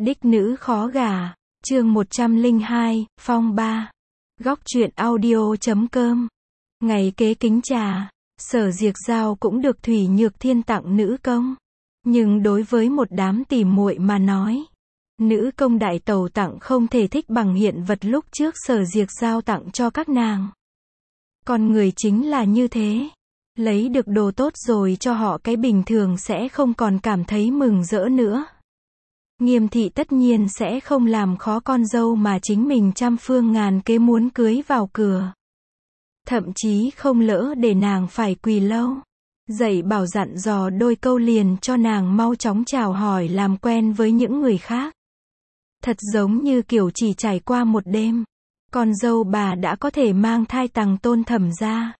Đích nữ khó gả, chương 102, phong ba. Góc truyện audio.com. Ngày kế kính trà, Sở Diệc Giao cũng được Thủy Nhược Thiên tặng nữ công. Nhưng đối với một đám tỉ muội mà nói, nữ công đại tẩu tặng không thể thích bằng hiện vật lúc trước Sở Diệc Giao tặng cho các nàng. Con người chính là như thế. Lấy được đồ tốt rồi cho họ cái bình thường sẽ không còn cảm thấy mừng rỡ nữa. Nghiêm thị tất nhiên sẽ không làm khó con dâu mà chính mình trăm phương ngàn kế muốn cưới vào cửa. Thậm chí không lỡ để nàng phải quỳ lâu. Dạy bảo dặn dò đôi câu liền cho nàng mau chóng chào hỏi làm quen với những người khác. Thật giống như kiểu chỉ trải qua một đêm, con dâu bà đã có thể mang thai tằng tôn Thẩm gia.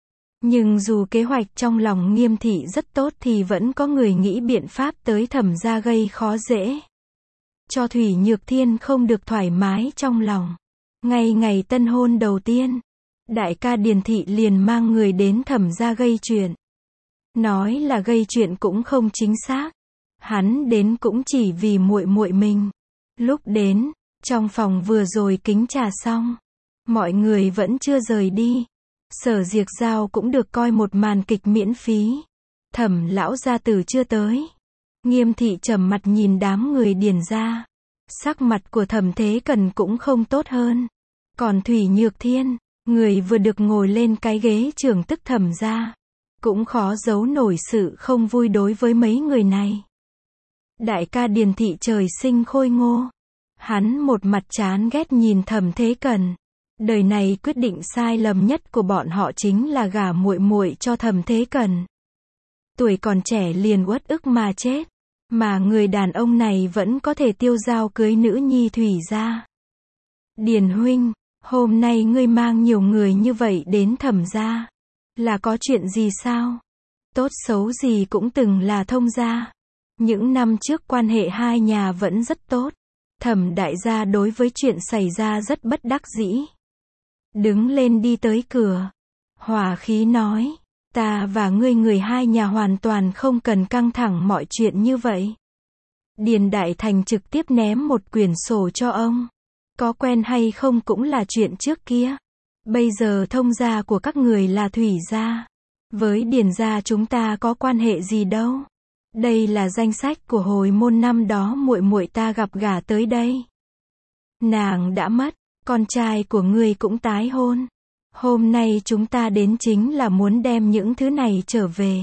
Nhưng dù kế hoạch trong lòng Nghiêm thị rất tốt thì vẫn có người nghĩ biện pháp tới Thẩm gia gây khó dễ. Cho Thủy Nhược Thiên không được thoải mái trong lòng. Ngay ngày tân hôn đầu tiên, đại ca Điền thị liền mang người đến Thẩm gia gây chuyện. Nói là gây chuyện cũng không chính xác. Hắn đến cũng chỉ vì muội muội mình. Lúc đến, trong phòng vừa rồi kính trà xong, mọi người vẫn chưa rời đi. Sở Diệc Giao cũng được coi một màn kịch miễn phí. Thẩm lão gia tử chưa tới. Nghiêm thị trầm mặt nhìn đám người Điền gia. Sắc mặt của Thẩm Thế Cần cũng không tốt hơn. Còn Thủy Nhược Thiên, người vừa được ngồi lên cái ghế trưởng tức Thẩm gia, cũng khó giấu nổi sự không vui đối với mấy người này. Đại ca Điền thị trời sinh khôi ngô. Hắn một mặt chán ghét nhìn Thẩm Thế Cần. Đời này quyết định sai lầm nhất của bọn họ chính là gả muội muội cho Thẩm Thế Cần. Tuổi còn trẻ liền uất ức mà chết. Mà người đàn ông này vẫn có thể tiêu dao cưới nữ nhi Thủy gia. Điền huynh, hôm nay ngươi mang nhiều người như vậy đến Thẩm gia, là có chuyện gì sao? Tốt xấu gì cũng từng là thông gia. Những năm trước quan hệ hai nhà vẫn rất tốt. Thẩm đại gia đối với chuyện xảy ra rất bất đắc dĩ. Đứng lên đi tới cửa, hòa khí nói, ta và ngươi người hai nhà hoàn toàn không cần căng thẳng mọi chuyện như vậy. Điền Đại Thành trực tiếp ném một quyển sổ cho ông. Có quen hay không cũng là chuyện trước kia. Bây giờ thông gia của các người là Thủy gia. Với Điền gia chúng ta có quan hệ gì đâu. Đây là danh sách của hồi môn năm đó muội muội ta gặp gả tới đây. Nàng đã mất, con trai của ngươi cũng tái hôn. Hôm nay chúng ta đến chính là muốn đem những thứ này trở về.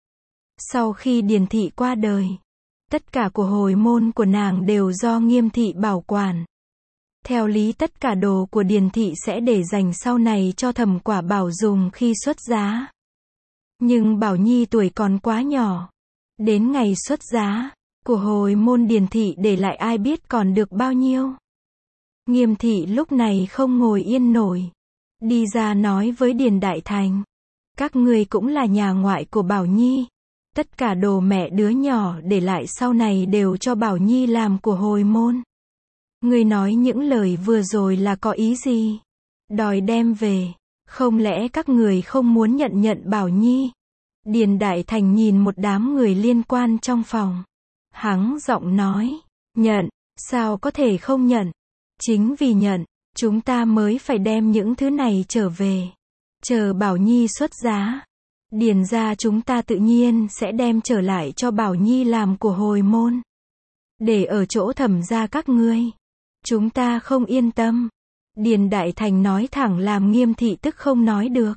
Sau khi Điền thị qua đời, tất cả của hồi môn của nàng đều do Nghiêm thị bảo quản. Theo lý tất cả đồ của Điền thị sẽ để dành sau này cho Thẩm Quả Bảo dùng khi xuất giá. Nhưng Bảo Nhi tuổi còn quá nhỏ. Đến ngày xuất giá, của hồi môn Điền thị để lại ai biết còn được bao nhiêu. Nghiêm thị lúc này không ngồi yên nổi. Đi ra nói với Điền Đại Thành. Các ngươi cũng là nhà ngoại của Bảo Nhi. Tất cả đồ mẹ đứa nhỏ để lại sau này đều cho Bảo Nhi làm của hồi môn. Ngươi nói những lời vừa rồi là có ý gì? Đòi đem về. Không lẽ các người không muốn nhận Bảo Nhi? Điền Đại Thành nhìn một đám người liên quan trong phòng. Hắng giọng nói. Nhận, sao có thể không nhận? Chính vì nhận, chúng ta mới phải đem những thứ này trở về. Chờ Bảo Nhi xuất giá, Điền gia chúng ta tự nhiên sẽ đem trở lại cho Bảo Nhi làm của hồi môn. Để ở chỗ Thẩm gia các ngươi, chúng ta không yên tâm. Điền Đại Thành nói thẳng làm Nghiêm thị tức không nói được.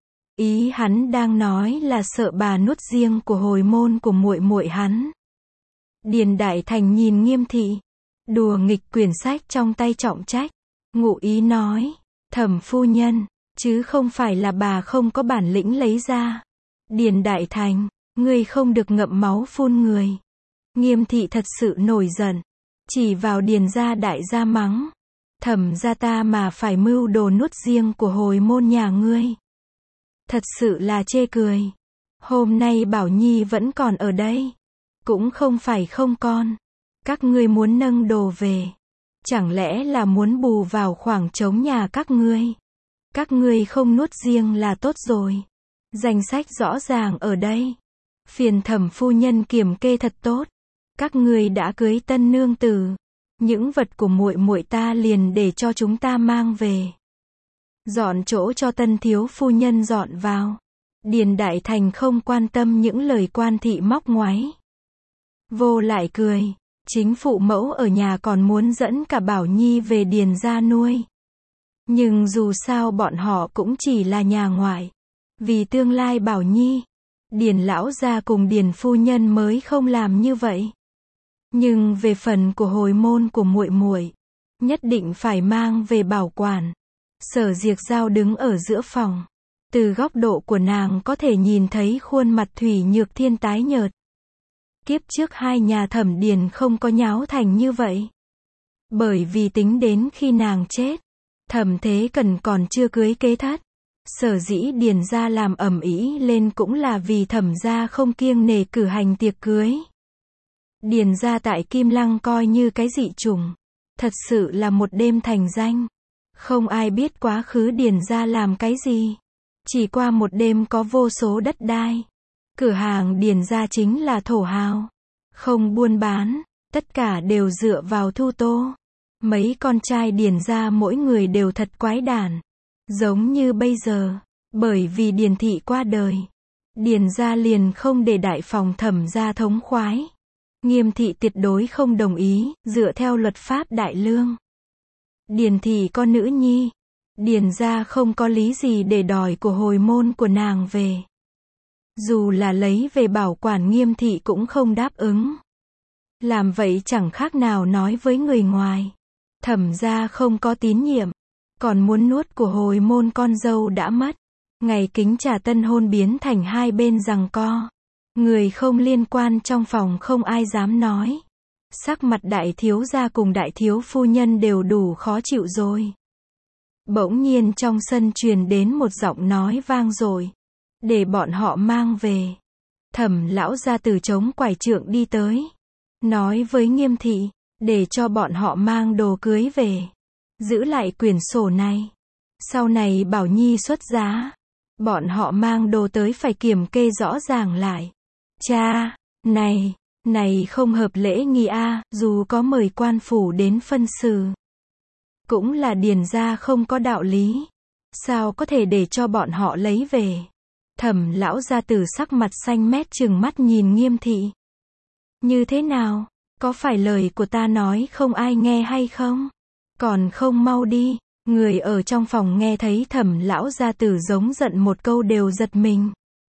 Ý hắn đang nói là sợ bà nuốt riêng của hồi môn của muội muội hắn. Điền Đại Thành nhìn Nghiêm thị, đùa nghịch quyển sách trong tay trọng trách, ngụ ý nói, Thẩm phu nhân, chứ không phải là bà không có bản lĩnh lấy ra. Điền Đại Thành, ngươi không được ngậm máu phun người. Nghiêm thị thật sự nổi giận, chỉ vào Điền gia đại gia mắng, Thẩm gia ta mà phải mưu đồ nuốt riêng của hồi môn nhà ngươi. Thật sự là chê cười. Hôm nay Bảo Nhi vẫn còn ở đây, cũng không phải không con. Các ngươi muốn nâng đồ về, chẳng lẽ là muốn bù vào khoảng trống nhà các ngươi? Các ngươi không nuốt riêng là tốt rồi. Danh sách rõ ràng ở đây. Phiền Thẩm phu nhân kiểm kê thật tốt. Các ngươi đã cưới tân nương tử, những vật của muội muội ta liền để cho chúng ta mang về. Dọn chỗ cho tân thiếu phu nhân dọn vào. Điền Đại Thành không quan tâm những lời quan thị móc ngoáy. Vô lại cười. Chính phụ mẫu ở nhà còn muốn dẫn cả Bảo Nhi về Điền gia nuôi. Nhưng dù sao bọn họ cũng chỉ là nhà ngoại. Vì tương lai Bảo Nhi, Điền lão gia cùng Điền phu nhân mới không làm như vậy. Nhưng về phần của hồi môn của muội muội, nhất định phải mang về bảo quản. Sở Diệc Giao đứng ở giữa phòng. Từ góc độ của nàng có thể nhìn thấy khuôn mặt Thủy Nhược Thiên tái nhợt. Kiếp trước hai nhà Thẩm Điền không có nháo thành như vậy. Bởi vì tính đến khi nàng chết, Thẩm Thế Cần còn chưa cưới kế thất. Sở dĩ Điền gia làm ầm ĩ lên cũng là vì Thẩm gia không kiêng nể cử hành tiệc cưới. Điền gia tại Kim Lăng coi như cái dị chủng. Thật sự là một đêm thành danh. Không ai biết quá khứ Điền gia làm cái gì. Chỉ qua một đêm có vô số đất đai. Cửa hàng Điền gia chính là thổ hào. Không buôn bán, tất cả đều dựa vào thu tô. Mấy con trai Điền gia mỗi người đều thật quái đản. Giống như bây giờ, bởi vì Điền thị qua đời. Điền gia liền không để đại phòng Thẩm gia thống khoái. Nghiêm thị tuyệt đối không đồng ý, dựa theo luật pháp đại lương. Điền thị có nữ nhi. Điền gia không có lý gì để đòi của hồi môn của nàng về. Dù là lấy về bảo quản Nghiêm thị cũng không đáp ứng. Làm vậy chẳng khác nào nói với người ngoài. Thẩm gia không có tín nhiệm. Còn muốn nuốt của hồi môn con dâu đã mất. Ngày kính trà tân hôn biến thành hai bên giằng co. Người không liên quan trong phòng không ai dám nói. Sắc mặt đại thiếu gia cùng đại thiếu phu nhân đều đủ khó chịu rồi. Bỗng nhiên trong sân truyền đến một giọng nói vang dội. Để bọn họ mang về. Thẩm lão gia từ chống quải trượng đi tới. Nói với Nghiêm thị, để cho bọn họ mang đồ cưới về. Giữ lại quyển sổ này. Sau này Bảo Nhi xuất giá. Bọn họ mang đồ tới phải kiểm kê rõ ràng lại. Cha, này không hợp lễ nghi a, dù có mời quan phủ đến phân xử. Cũng là Điền gia không có đạo lý. Sao có thể để cho bọn họ lấy về. Thẩm lão gia tử sắc mặt xanh mét trừng mắt nhìn Nghiêm thị. Như thế nào, có phải lời của ta nói không ai nghe hay không? Còn không mau đi. Người ở trong phòng nghe thấy Thẩm lão gia tử giống giận một câu đều giật mình.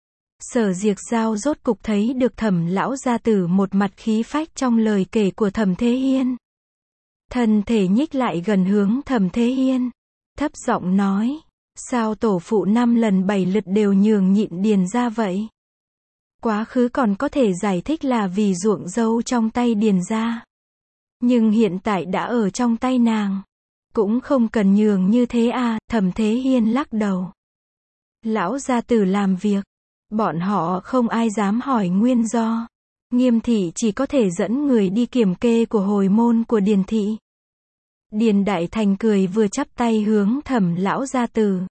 Sở Diệc Giao rốt cục thấy được Thẩm lão gia tử một mặt khí phách trong lời kể của Thẩm Thế Hiên. Thân thể nhích lại gần hướng Thẩm Thế Hiên. Thấp giọng nói. Sao tổ phụ 5 lần 7 lượt đều nhường nhịn Điền gia vậy? Quá khứ còn có thể giải thích là vì ruộng dâu trong tay Điền gia. Nhưng hiện tại đã ở trong tay nàng. Cũng không cần nhường như thế à, Thẩm Thế Hiên lắc đầu. Lão gia tử làm việc. Bọn họ không ai dám hỏi nguyên do. Nghiêm thị chỉ có thể dẫn người đi kiểm kê của hồi môn của Điền thị. Điền Đại Thành cười vừa chắp tay hướng Thẩm lão gia tử.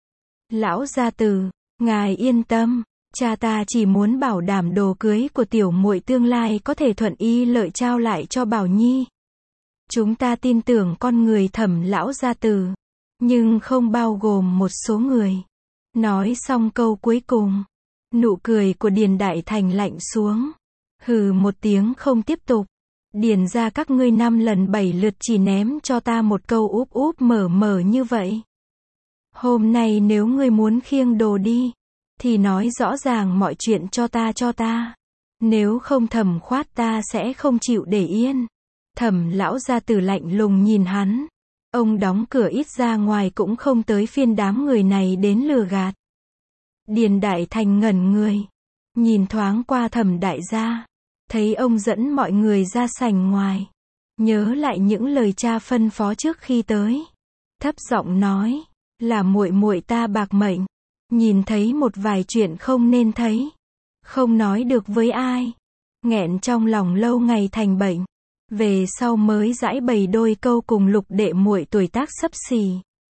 Lão gia tử, ngài yên tâm, cha ta chỉ muốn bảo đảm đồ cưới của tiểu muội tương lai có thể thuận y lợi trao lại cho Bảo Nhi. Chúng ta tin tưởng con người Thẩm lão gia tử, nhưng không bao gồm một số người. Nói xong câu cuối cùng, nụ cười của Điền Đại Thành lạnh xuống. Hừ một tiếng không tiếp tục. Điền ra các ngươi 5 lần 7 lượt chỉ ném cho ta một câu úp úp mở mở như vậy. Hôm nay nếu ngươi muốn khiêng đồ đi, thì nói rõ ràng mọi chuyện cho ta. Nếu không Thẩm khoát ta sẽ không chịu để yên. Thẩm lão gia tử lạnh lùng nhìn hắn. Ông đóng cửa ít ra ngoài cũng không tới phiên đám người này đến lừa gạt. Điền Đại Thành ngẩn người. Nhìn thoáng qua Thẩm đại gia. Thấy ông dẫn mọi người ra sảnh ngoài. Nhớ lại những lời cha phân phó trước khi tới. Thấp giọng nói. Là muội muội ta bạc mệnh. Nhìn thấy một vài chuyện không nên thấy. Không nói được với ai. Nghẹn trong lòng lâu ngày thành bệnh. Về sau mới giãi bày đôi câu cùng Lục đệ muội tuổi tác xấp xỉ.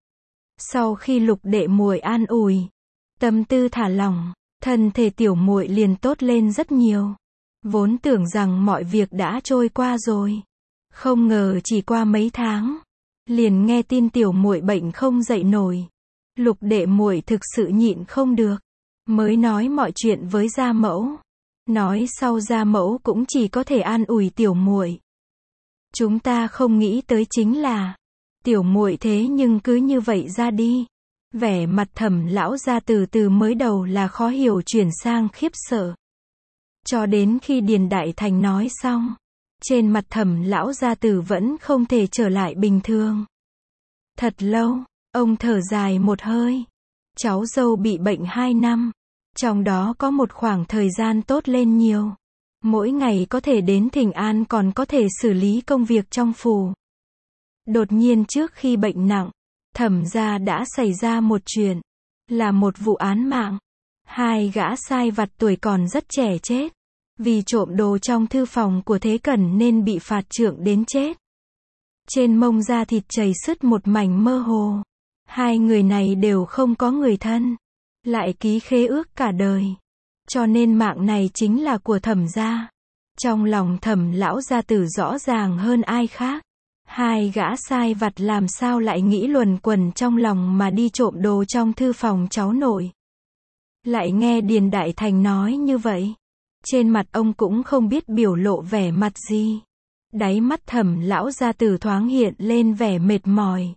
Sau khi Lục đệ muội an ủi, tâm tư thả lỏng, thân thể tiểu muội liền tốt lên rất nhiều. Vốn tưởng rằng mọi việc đã trôi qua rồi, Không ngờ chỉ qua mấy tháng, liền nghe tin tiểu muội bệnh không dậy nổi. Lục đệ muội thực sự nhịn không được, mới nói mọi chuyện với gia mẫu. Nói sau gia mẫu cũng chỉ có thể an ủi tiểu muội. Chúng ta không nghĩ tới chính là, tiểu muội thế nhưng cứ như vậy ra đi. Vẻ mặt Thẩm lão gia từ mới đầu là khó hiểu chuyển sang khiếp sợ. Cho đến khi Điền Đại Thành nói xong, trên mặt Thẩm lão gia tử vẫn không thể trở lại bình thường. Thật lâu, ông thở dài một hơi. Cháu dâu bị bệnh 2 năm, trong đó có một khoảng thời gian tốt lên nhiều. Mỗi ngày có thể đến thỉnh an còn có thể xử lý công việc trong phủ. Đột nhiên trước khi bệnh nặng, Thẩm gia đã xảy ra một chuyện, là một vụ án mạng. 2 gã sai vặt tuổi còn rất trẻ chết, vì trộm đồ trong thư phòng của Thế Cẩn nên bị phạt trượng đến chết. Trên mông da thịt chảy sứt một mảnh mơ hồ. 2 người này đều không có người thân, lại ký khế ước cả đời. Cho nên mạng này chính là của Thẩm gia. Trong lòng Thẩm lão gia tử rõ ràng hơn ai khác. 2 gã sai vặt làm sao lại nghĩ luẩn quẩn trong lòng mà đi trộm đồ trong thư phòng cháu nội. Lại nghe Điền Đại Thành nói như vậy, trên mặt ông cũng không biết biểu lộ vẻ mặt gì. Đáy mắt Thẩm lão gia tử thoáng hiện lên vẻ mệt mỏi.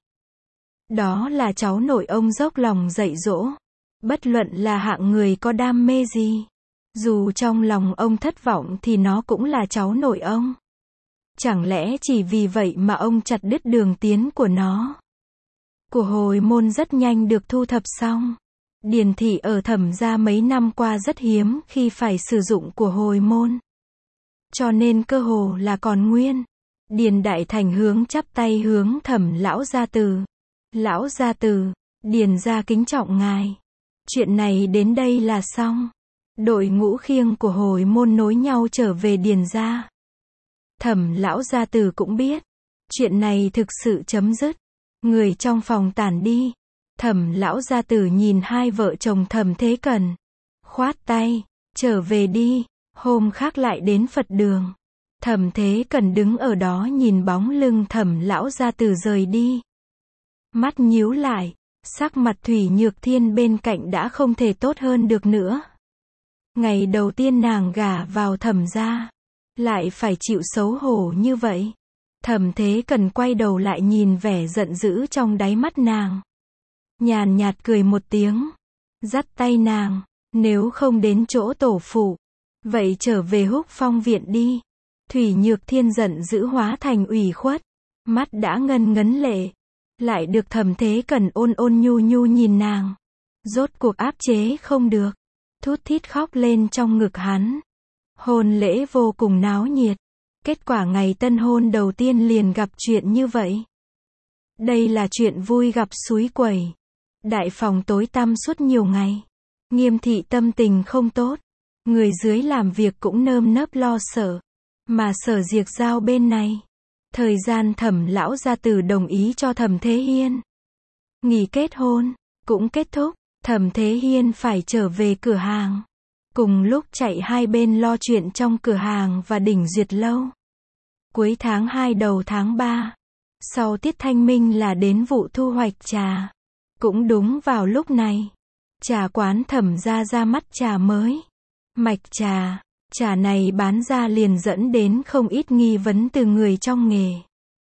Đó là cháu nội ông dốc lòng dạy dỗ. Bất luận là hạng người có đam mê gì, dù trong lòng ông thất vọng thì nó cũng là cháu nội ông. Chẳng lẽ chỉ vì vậy mà ông chặt đứt đường tiến của nó? Của hồi môn rất nhanh được thu thập xong. Điền thị ở Thẩm gia mấy năm qua rất hiếm khi phải sử dụng của hồi môn. Cho nên cơ hồ là còn nguyên. Điền Đại Thành hướng chắp tay hướng Thẩm lão gia tử. Lão gia tử, Điền gia kính trọng ngài. Chuyện này đến đây là xong. Đội ngũ khiêng của hồi môn nối nhau trở về Điền gia. Thẩm lão gia tử cũng biết, chuyện này thực sự chấm dứt. Người trong phòng tản đi. Thẩm lão gia tử nhìn 2 vợ chồng Thẩm Thế Cẩn, khoát tay, trở về đi, hôm khác lại đến Phật đường. Thẩm Thế Cẩn đứng ở đó nhìn bóng lưng Thẩm lão gia tử rời đi. Mắt nhíu lại, sắc mặt Thủy Nhược Thiên bên cạnh đã không thể tốt hơn được nữa. Ngày đầu tiên nàng gả vào Thẩm gia, lại phải chịu xấu hổ như vậy. Thẩm Thế Cẩn quay đầu lại nhìn vẻ giận dữ trong đáy mắt nàng. Nhàn nhạt cười một tiếng, dắt tay nàng, nếu không đến chỗ tổ phụ, vậy trở về Húc Phong viện đi. Thủy Nhược Thiên giận dữ hóa thành ủy khuất, mắt đã ngân ngấn lệ, lại được Thẩm Thế Cẩn ôn ôn nhu nhu nhìn nàng, rốt cuộc áp chế không được, thút thít khóc lên trong ngực hắn. Hôn lễ vô cùng náo nhiệt, kết quả ngày tân hôn đầu tiên liền gặp chuyện như vậy. Đây là chuyện vui gặp suối quẩy. Đại phòng tối tăm suốt nhiều ngày. Nghiêm thị tâm tình không tốt. Người dưới làm việc cũng nơm nớp lo sợ. Mà Sở Diệc Giao bên này, thời gian Thẩm lão gia tử đồng ý cho Thẩm Thế Hiên nghỉ kết hôn cũng kết thúc. Thẩm Thế Hiên phải trở về cửa hàng. Cùng lúc chạy hai bên lo chuyện trong cửa hàng và đỉnh Duyệt lâu. Cuối tháng 2 đầu tháng 3, sau tiết thanh minh là đến vụ thu hoạch trà. Cũng đúng vào lúc này, trà quán Thẩm gia ra mắt trà mới. Mạch trà, trà này bán ra liền dẫn đến không ít nghi vấn từ người trong nghề.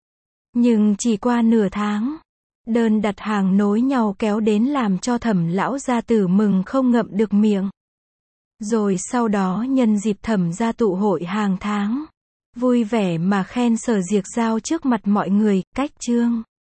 Nhưng chỉ qua nửa tháng, đơn đặt hàng nối nhau kéo đến làm cho Thẩm lão gia tử mừng không ngậm được miệng. Rồi sau đó nhân dịp Thẩm gia tụ hội hàng tháng, vui vẻ mà khen Sở Diệc Giao trước mặt mọi người, cách chương.